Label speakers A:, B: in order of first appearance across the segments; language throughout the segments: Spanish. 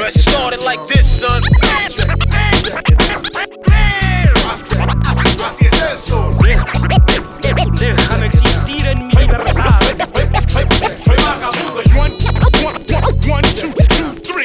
A: It started like this, son.
B: Así es esto.
A: Déjame existir en mi libertad.
B: Soy vagabundo. One, two, three.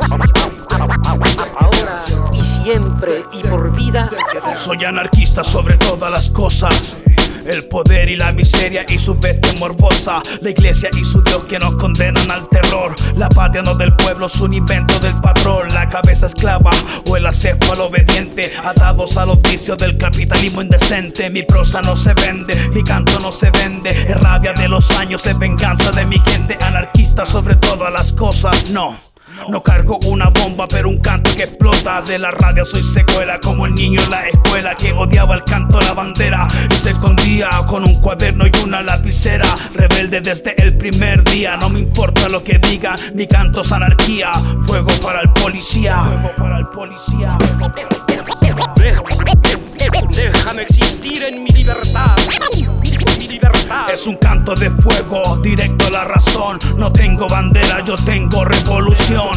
C: Ahora y siempre y por vida.
D: Soy anarquista sobre todas las cosas. El poder y la miseria y su bestia morbosa. La iglesia y su Dios que nos condenan al terror. La patria no del pueblo es un invento del patrón. La cabeza esclava o el acéfalo obediente, atados a los vicios del capitalismo indecente. Mi prosa no se vende, mi canto no se vende. Es rabia de los años, es venganza de mi gente. Anarquista sobre todas las cosas, no cargo una bomba, pero un canto que explota. De la radio soy secuela, como el niño en la escuela que odiaba el canto, la bandera, y se escondía con un cuaderno y una lapicera. Rebelde desde el primer día, no me importa lo que digan. Mi canto es anarquía, fuego para el policía. Fuego para el policía.
A: Déjame existir en mi libertad. Mi libertad.
D: Es un canto de fuego, directo a la razón. No tengo bandera, yo tengo revolución.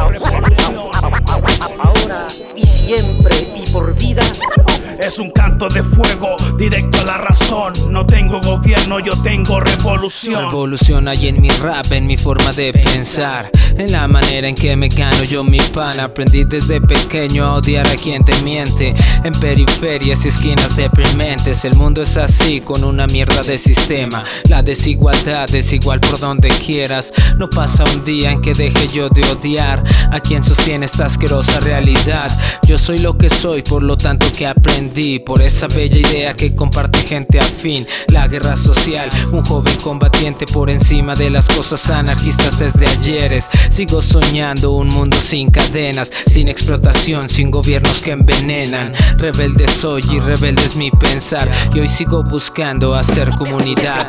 C: Ahora y siempre y por vida.
D: Es un canto de fuego, directo a la razón. No tengo gobierno, yo tengo revolución.
E: Revolución hay en mi rap, en mi forma de pensar, en la manera en que me gano yo mi pan. Aprendí desde pequeño a odiar a quien te miente. En periferias y esquinas deprimentes, el mundo es así, con una mierda de sistema. La desigualdad es igual por donde quieras. No pasa un día en que deje yo de odiar a quien sostiene esta asquerosa realidad. Yo soy lo que soy, por lo tanto que aprendí por esa bella idea que comparte gente afín. La guerra social, un joven combatiente por encima de las cosas anarquistas desde ayeres. Sigo soñando un mundo sin cadenas, sin explotación, sin gobiernos que envenenan. Rebelde soy y rebelde es mi pensar, y hoy sigo buscando hacer comunidad.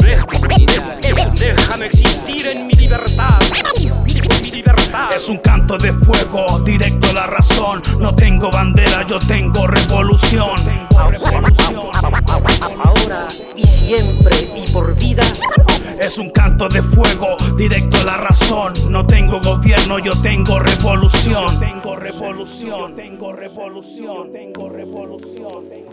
A: Déjame existir en mi libertad. Mi libertad.
D: Es un canto de fuego, directo a la razón. No tengo bandera, yo tengo revolución.
C: Ahora y siempre y por vida.
D: Es un canto de fuego, directo a la razón. No tengo gobierno, yo tengo revolución. Tengo revolución, tengo revolución, tengo revolución.